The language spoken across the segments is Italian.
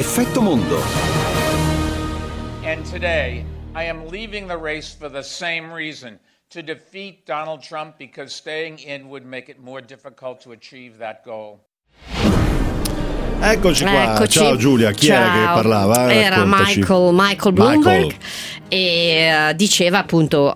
Effetto Mondo. And today, I am leaving the race for the same reason, to defeat Donald Trump, because staying in would make it more difficult to achieve that goal. Eccoci qua. Eccoci. Ciao Giulia, chi era che parlava? Era Raccontaci. Michael Bloomberg. E diceva appunto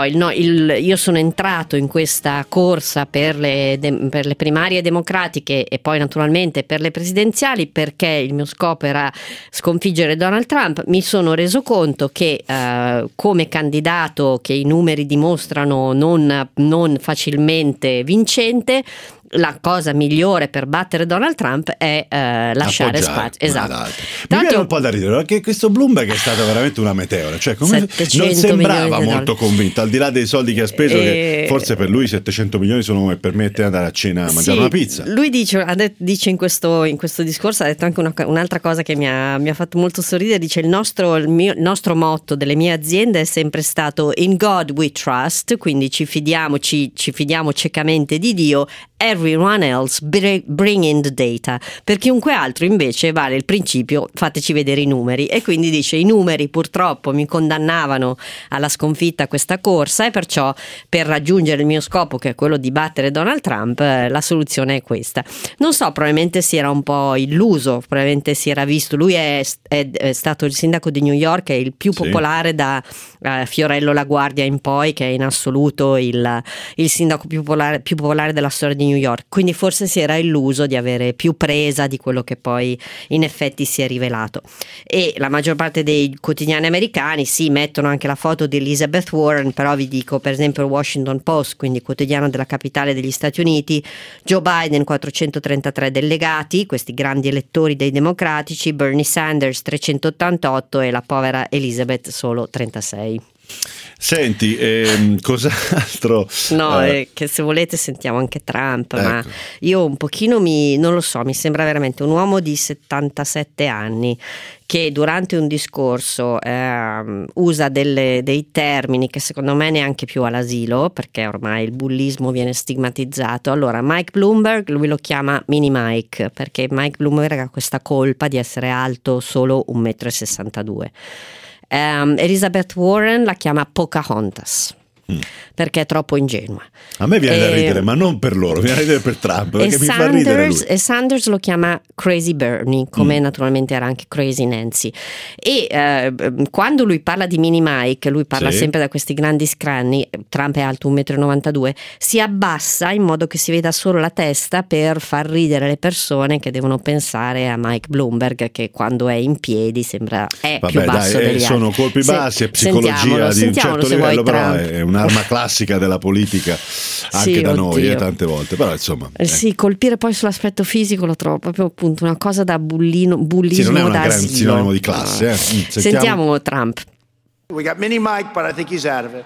io sono entrato in questa corsa per le primarie democratiche e poi naturalmente per le presidenziali perché il mio scopo era sconfiggere Donald Trump. Mi sono reso conto che come candidato che i numeri dimostrano non facilmente vincente, la cosa migliore per battere Donald Trump è lasciare spazio. Esatto. Mi viene un po' da ridere perché questo Bloomberg è stato veramente una meteora, cioè non sembrava molto convinto, al di là dei soldi che ha speso, che forse per lui 700 milioni sono come per me te andare a cena a mangiare una pizza. Lui dice in questo discorso, ha detto anche un'altra cosa che mi ha fatto molto sorridere, dice il nostro motto delle mie aziende è sempre stato In God we trust, quindi ci fidiamo ciecamente di Dio. Everyone else bring in the data. Per chiunque altro invece vale il principio fateci vedere i numeri, e quindi dice i numeri purtroppo mi condannavano alla sconfitta a questa corsa e perciò per raggiungere il mio scopo, che è quello di battere Donald Trump, la soluzione è questa. Non so, probabilmente si era un po' illuso, probabilmente si era visto, lui è stato il sindaco di New York, è il più popolare da Fiorello La Guardia in poi, che è in assoluto il sindaco più popolare della storia di New York, quindi forse si era illuso di avere più presa di quello che poi in effetti si è rivelato. E la maggior parte dei quotidiani americani mettono anche la foto di Elizabeth Warren, però vi dico per esempio il Washington Post, quindi quotidiano della capitale degli Stati Uniti, Joe Biden 433 delegati, questi grandi elettori dei democratici, Bernie Sanders 388 e la povera Elizabeth solo 36. Senti, cos'altro? No, che se volete sentiamo anche Trump, ecco. Ma io un pochino non lo so, mi sembra veramente un uomo di 77 anni che durante un discorso usa dei termini che secondo me neanche più all'asilo, perché ormai il bullismo viene stigmatizzato. Allora Mike Bloomberg, lui lo chiama Mini Mike, perché Mike Bloomberg ha questa colpa di essere alto solo 1,62 m. Elizabeth Warren la chiama Pocahontas perché è troppo ingenua. A me viene da ridere, ma non per loro, viene da ridere per Trump, perché mi fa ridere lui. E Sanders lo chiama Crazy Bernie, come naturalmente era anche Crazy Nancy. E quando lui parla di Mini Mike, lui parla sempre da questi grandi scranni, Trump è alto 1,92 m, si abbassa in modo che si veda solo la testa per far ridere le persone che devono pensare a Mike Bloomberg, che quando è in piedi sembra più basso degli altri. Sono colpi bassi, è psicologia di un certo livello, però è un'arma classica della politica anche da noi tante volte, però insomma sì, colpire poi sull'aspetto fisico lo trovo proprio appunto una cosa da bullismo non è un da gran asilo. sinonimo di classe. Sentiamo Trump. We got Mini Mike, but I think he's out of it.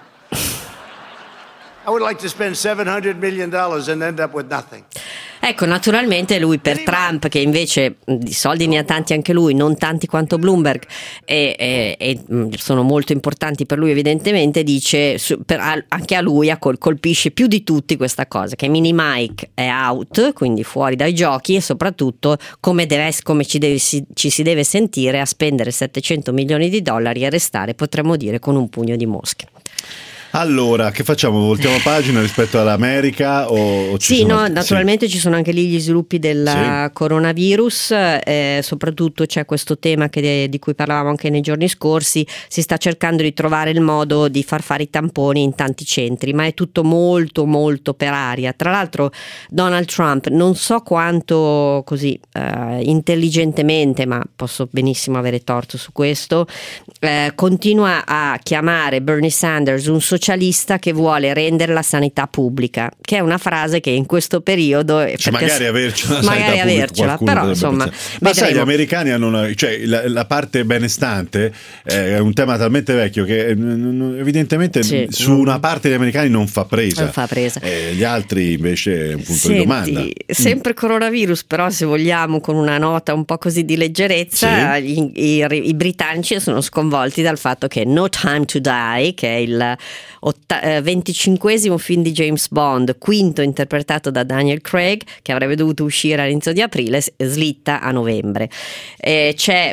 I would like to spend $700 million and end up with nothing. Ecco, naturalmente lui per Trump, che invece di soldi ne ha tanti anche lui, non tanti quanto Bloomberg, e sono molto importanti per lui evidentemente, dice anche a lui colpisce più di tutti questa cosa, che Mini Mike è out, quindi fuori dai giochi, e soprattutto come ci si deve sentire a spendere $700 milioni e restare, potremmo dire, con un pugno di mosche. Allora, che facciamo? Voltiamo pagina rispetto all'America o ci sono... no, naturalmente ci sono anche lì gli sviluppi del coronavirus, soprattutto c'è questo tema di cui parlavamo anche nei giorni scorsi, si sta cercando di trovare il modo di far fare i tamponi in tanti centri, ma è tutto molto molto per aria. Tra l'altro Donald Trump, non so quanto così intelligentemente, ma posso benissimo avere torto su questo, continua a chiamare Bernie Sanders un socialista che vuole rendere la sanità pubblica, che è una frase che in questo periodo magari avercela, però insomma, ma sai, gli americani hanno la parte benestante è un tema talmente vecchio che evidentemente su una parte degli americani non fa presa. Gli altri invece è un punto di domanda. Sempre coronavirus, però se vogliamo con una nota un po' così di leggerezza, i britannici sono sconvolti dal fatto che No Time to Die, che è 25esimo film di James Bond, quinto interpretato da Daniel Craig, che avrebbe dovuto uscire all'inizio di aprile, slitta a novembre. C'è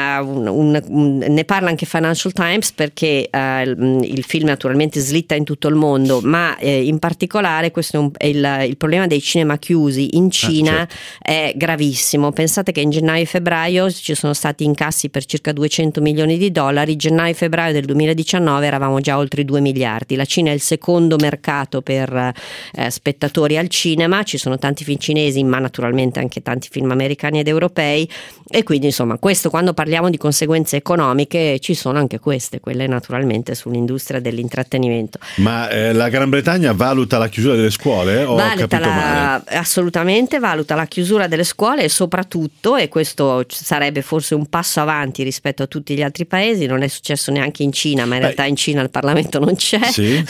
ne parla anche Financial Times, perché il film naturalmente slitta in tutto il mondo, ma in particolare questo è il problema dei cinema chiusi in Cina, certo. È gravissimo. Pensate che in gennaio e febbraio ci sono stati incassi per circa 200 milioni di dollari, gennaio e febbraio del 2019 eravamo già oltre i 2 miliardi. La Cina è il secondo mercato per spettatori al cinema, ci sono tanti film cinesi ma naturalmente anche tanti film americani ed europei, e quindi insomma questo, quando parliamo di conseguenze economiche ci sono anche quelle naturalmente sull'industria dell'intrattenimento. Ma la Gran Bretagna valuta la chiusura delle scuole? O ho capito male? Assolutamente valuta la chiusura delle scuole, e soprattutto, e questo sarebbe forse un passo avanti rispetto a tutti gli altri paesi, non è successo neanche in Cina, ma in realtà in Cina il Parlamento non c'è. Sì,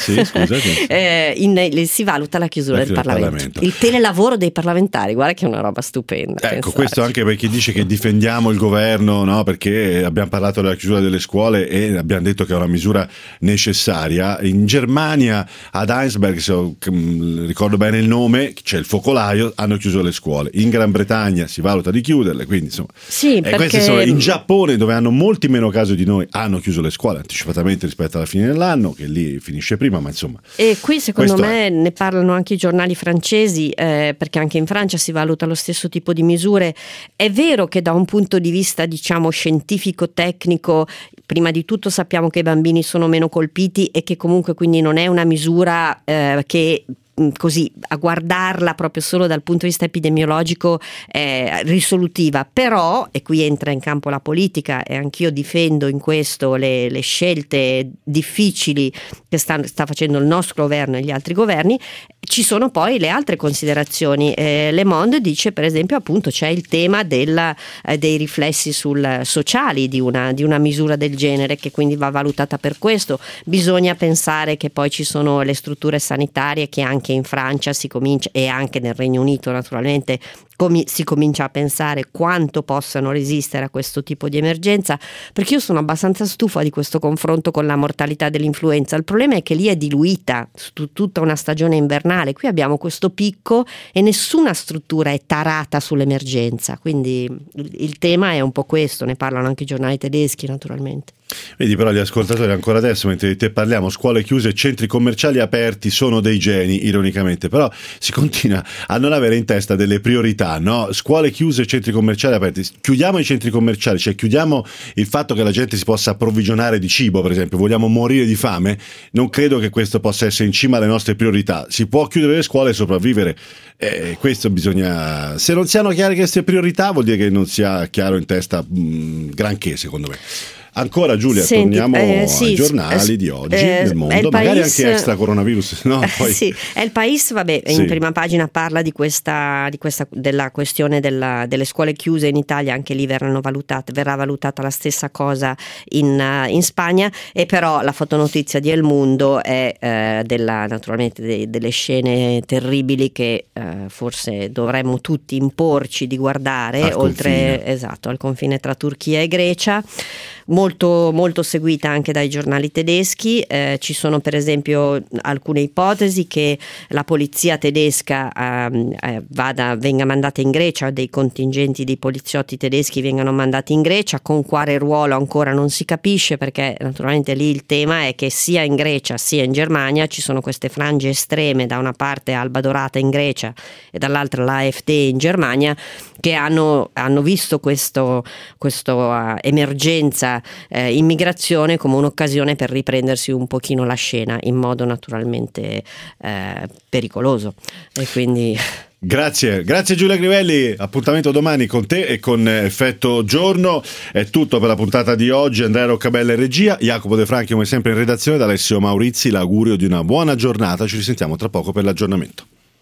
scusate. Si valuta la chiusura del Parlamento. Il telelavoro dei parlamentari, guarda che è una roba stupenda. Ecco, pensarci. Questo anche per chi dice che difendiamo il governo, no? Perché abbiamo parlato della chiusura delle scuole e abbiamo detto che è una misura necessaria. In Germania, ad Heinsberg, se ricordo bene il nome, c'è il focolaio, hanno chiuso le scuole. In Gran Bretagna si valuta di chiuderle, quindi insomma. Sì, perché in Giappone, dove hanno molti meno casi di noi, hanno chiuso le scuole anticipatamente rispetto alla fine dell'anno, che lì finisce prima, ma insomma. E qui secondo me ne parlano anche i giornali francesi, perché anche in Francia si valuta lo stesso tipo di misure. È vero che da un punto di vista, diciamo, scientifico-tecnico, prima di tutto sappiamo che i bambini sono meno colpiti e che comunque quindi non è una misura che così a guardarla proprio solo dal punto di vista epidemiologico risolutiva, però, e qui entra in campo la politica e anch'io difendo in questo le scelte difficili che sta facendo il nostro governo e gli altri governi, ci sono poi le altre considerazioni. Le Monde dice per esempio, appunto, c'è il tema dei riflessi sociali di una misura del genere, che quindi va valutata per questo. Bisogna pensare che poi ci sono le strutture sanitarie, che anche in Francia si comincia, e anche nel Regno Unito naturalmente, si comincia a pensare quanto possano resistere a questo tipo di emergenza, perché io sono abbastanza stufa di questo confronto con la mortalità dell'influenza. Il problema è che lì è diluita su tutta una stagione invernale, qui abbiamo questo picco e nessuna struttura è tarata sull'emergenza, quindi il tema è un po' questo, ne parlano anche i giornali tedeschi naturalmente. Vedi, però gli ascoltatori ancora adesso, mentre di te parliamo, scuole chiuse, centri commerciali aperti sono dei geni, ironicamente, però si continua a non avere in testa delle priorità, no? Scuole chiuse, centri commerciali aperti, chiudiamo i centri commerciali, cioè chiudiamo il fatto che la gente si possa approvvigionare di cibo, per esempio, vogliamo morire di fame? Non credo che questo possa essere in cima alle nostre priorità. Si può chiudere le scuole e sopravvivere, questo bisogna, se non siano chiare queste priorità vuol dire che non sia chiaro in testa granché, secondo me. Ancora Giulia, torniamo ai giornali di oggi nel mondo, magari anche extra coronavirus, no? Poi... Sì, è il País, in prima pagina parla della questione delle scuole chiuse in Italia, anche lì verrà valutata la stessa cosa in Spagna, e però la fotonotizia di El Mundo è naturalmente delle scene terribili che forse dovremmo tutti imporci di guardare, oltre al confine tra Turchia e Grecia. Molto, molto seguita anche dai giornali tedeschi. Ci sono per esempio alcune ipotesi che la polizia tedesca venga mandata in Grecia, dei contingenti di poliziotti tedeschi vengano mandati in Grecia. Con quale ruolo ancora non si capisce, perché naturalmente lì il tema è che sia in Grecia sia in Germania ci sono queste frange estreme, da una parte Alba Dorata in Grecia e dall'altra l'AfD in Germania, che hanno visto questa emergenza immigrazione come un'occasione per riprendersi un pochino la scena in modo naturalmente pericoloso, e quindi Grazie Giulia Crivelli, appuntamento domani con te e con Effetto Giorno. È tutto per la puntata di oggi. Andrea Roccabella in regia, Jacopo De Franchi come sempre in redazione, da Alessio Maurizi l'augurio di una buona giornata. Ci risentiamo tra poco per l'aggiornamento.